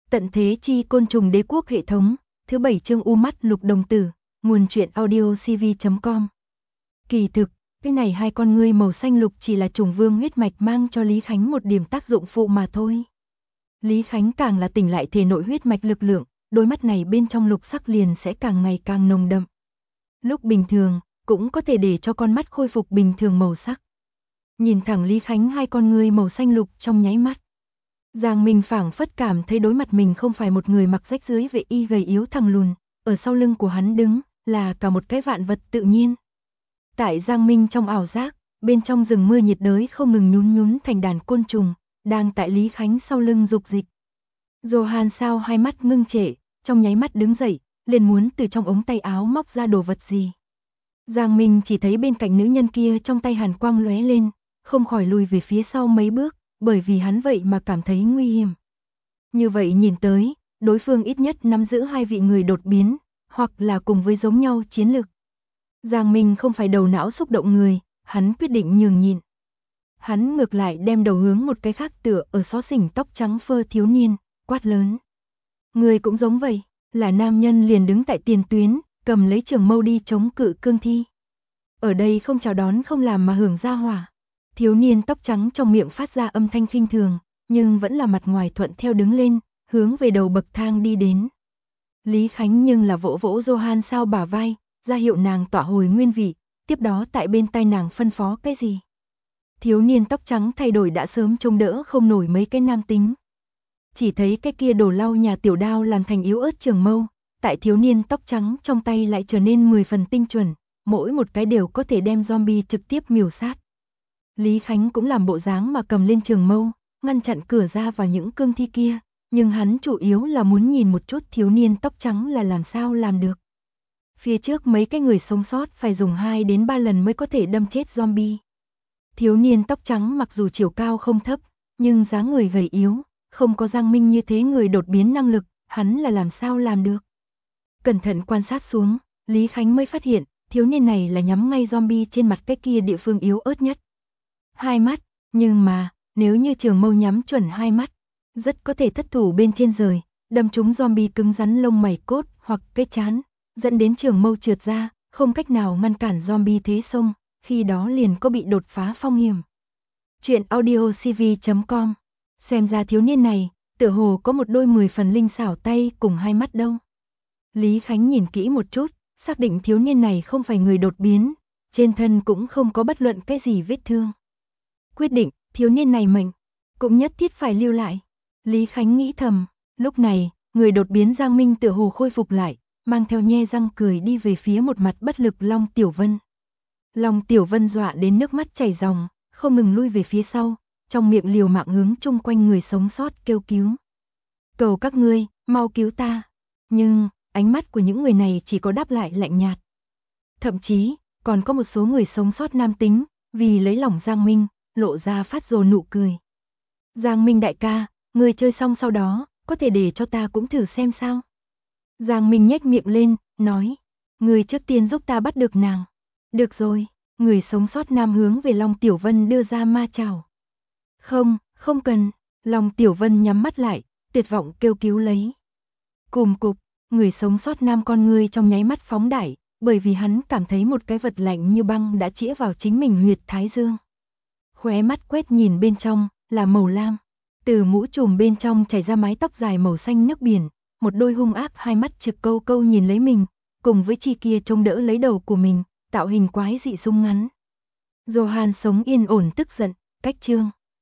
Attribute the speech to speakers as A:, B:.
A: Tận thế chi côn trùng đế quốc hệ thống, thứ 7 chương U mắt lục đồng tử, nguồn truyện audio cv.com. Kỳ thực, cái này hai con ngươi màu xanh lục chỉ là trùng vương huyết mạch mang cho Lý Khánh một điểm tác dụng phụ mà thôi. Lý Khánh càng là tỉnh lại thể nội huyết mạch lực lượng, đôi mắt này bên trong lục sắc liền sẽ càng ngày càng nồng đậm. Lúc bình thường, cũng có thể để cho con mắt khôi phục bình thường màu sắc. Nhìn thẳng Lý Khánh hai con ngươi màu xanh lục trong nháy mắt. Giang Minh phảng phất cảm thấy đối mặt mình không phải một người mặc rách rưới vệ y gầy yếu thằng lùn, ở sau lưng của hắn đứng là cả một cái vạn vật tự nhiên. Tại Giang Minh trong ảo giác, bên trong rừng mưa nhiệt đới không ngừng nhún nhún thành đàn côn trùng, đang tại Lý Khánh sau lưng dục dịch. Johan Sao hai mắt ngưng trệ, trong nháy mắt đứng dậy, liền muốn từ trong ống tay áo móc ra đồ vật gì. Giang Minh chỉ thấy bên cạnh nữ nhân kia trong tay hàn quang lóe lên, không khỏi lùi về phía sau mấy bước, bởi vì hắn vậy mà cảm thấy nguy hiểm. Như vậy nhìn tới, đối phương ít nhất nắm giữ hai vị người đột biến, hoặc là cùng với giống nhau chiến lực. Giang Minh không phải đầu não xúc động người, hắn quyết định nhường nhịn. Hắn ngược lại đem đầu hướng một cái khác tựa ở xó xỉnh tóc trắng phơ thiếu niên, quát lớn. Người cũng giống vậy, là nam nhân liền đứng tại tiền tuyến, cầm lấy trường mâu đi chống cự cương thi. Ở đây không chào đón không làm mà hưởng ra hỏa. Thiếu niên tóc trắng trong miệng phát ra âm thanh khinh thường, nhưng vẫn là mặt ngoài thuận theo đứng lên, hướng về đầu bậc thang đi đến. Lý Khánh nhưng là vỗ vỗ Johan Sao bả vai, ra hiệu nàng tỏa hồi nguyên vị, tiếp đó tại bên tai nàng phân phó cái gì. Thiếu niên tóc trắng thay đổi đã sớm trông đỡ không nổi mấy cái nam tính. Chỉ thấy cái kia đổ lau nhà tiểu đao làm thành yếu ớt trường mâu, tại thiếu niên tóc trắng trong tay lại trở nên 10 phần tinh chuẩn, mỗi một cái đều có thể đem zombie trực tiếp miểu sát. Lý Khánh cũng làm bộ dáng mà cầm lên trường mâu, ngăn chặn cửa ra vào những cương thi kia, nhưng hắn chủ yếu là muốn nhìn một chút thiếu niên tóc trắng là làm sao làm được. Phía trước mấy cái người sống sót phải dùng 2 đến 3 lần mới có thể đâm chết zombie. Thiếu niên tóc trắng mặc dù chiều cao không thấp, nhưng dáng người gầy yếu, không có Giang Minh như thế người đột biến năng lực, hắn là làm sao làm được. Cẩn thận quan sát xuống, Lý Khánh mới phát hiện, thiếu niên này là nhắm ngay zombie trên mặt cái kia địa phương yếu ớt nhất. Hai mắt, nhưng mà, nếu như trường mâu nhắm chuẩn hai mắt, rất có thể thất thủ bên trên rời, đâm trúng zombie cứng rắn lông mày cốt hoặc cái trán, dẫn đến trường mâu trượt ra, không cách nào ngăn cản zombie thế xông, khi đó liền có bị đột phá phong hiểm. Chuyện audio cv.com. Xem ra thiếu niên này, tựa hồ có một đôi 10 phần linh xảo tay cùng hai mắt đâu. Lý Khánh nhìn kỹ một chút, xác định thiếu niên này không phải người đột biến, trên thân cũng không có bất luận cái gì vết thương. Quyết định, thiếu niên này mệnh, cũng nhất thiết phải lưu lại. Lý Khánh nghĩ thầm, lúc này, người đột biến Giang Minh tựa hồ khôi phục lại, mang theo nhe răng cười đi về phía một mặt bất lực Long Tiểu Vân. Long Tiểu Vân dọa đến nước mắt chảy ròng, không ngừng lui về phía sau, trong miệng liều mạng hướng chung quanh người sống sót kêu cứu. Cầu các ngươi, mau cứu ta. Nhưng, ánh mắt của những người này chỉ có đáp lại lạnh nhạt. Thậm chí, còn có một số người sống sót nam tính, vì lấy lòng Giang Minh, lộ ra phát rồ nụ cười. Giang Minh đại ca, người chơi xong sau đó, có thể để cho ta cũng thử xem sao. Giang Minh nhếch miệng lên, nói, người trước tiên giúp ta bắt được nàng. Được rồi, người sống sót nam hướng về Long Tiểu Vân đưa ra ma chào. Không, không cần, Long Tiểu Vân nhắm mắt lại, tuyệt vọng kêu cứu lấy. Cùm cục, người sống sót nam con ngươi trong nháy mắt phóng đại, bởi vì hắn cảm thấy một cái vật lạnh như băng đã chĩa vào chính mình huyệt thái dương. Khóe mắt quét nhìn bên trong, là màu lam. Từ mũ trùm bên trong chảy ra mái tóc dài màu xanh nước biển, một đôi hung ác hai mắt trực câu câu nhìn lấy mình, cùng với chi kia trông đỡ lấy đầu của mình, tạo hình quái dị sung ngắn. Johan sống yên ổn tức giận, cách chương.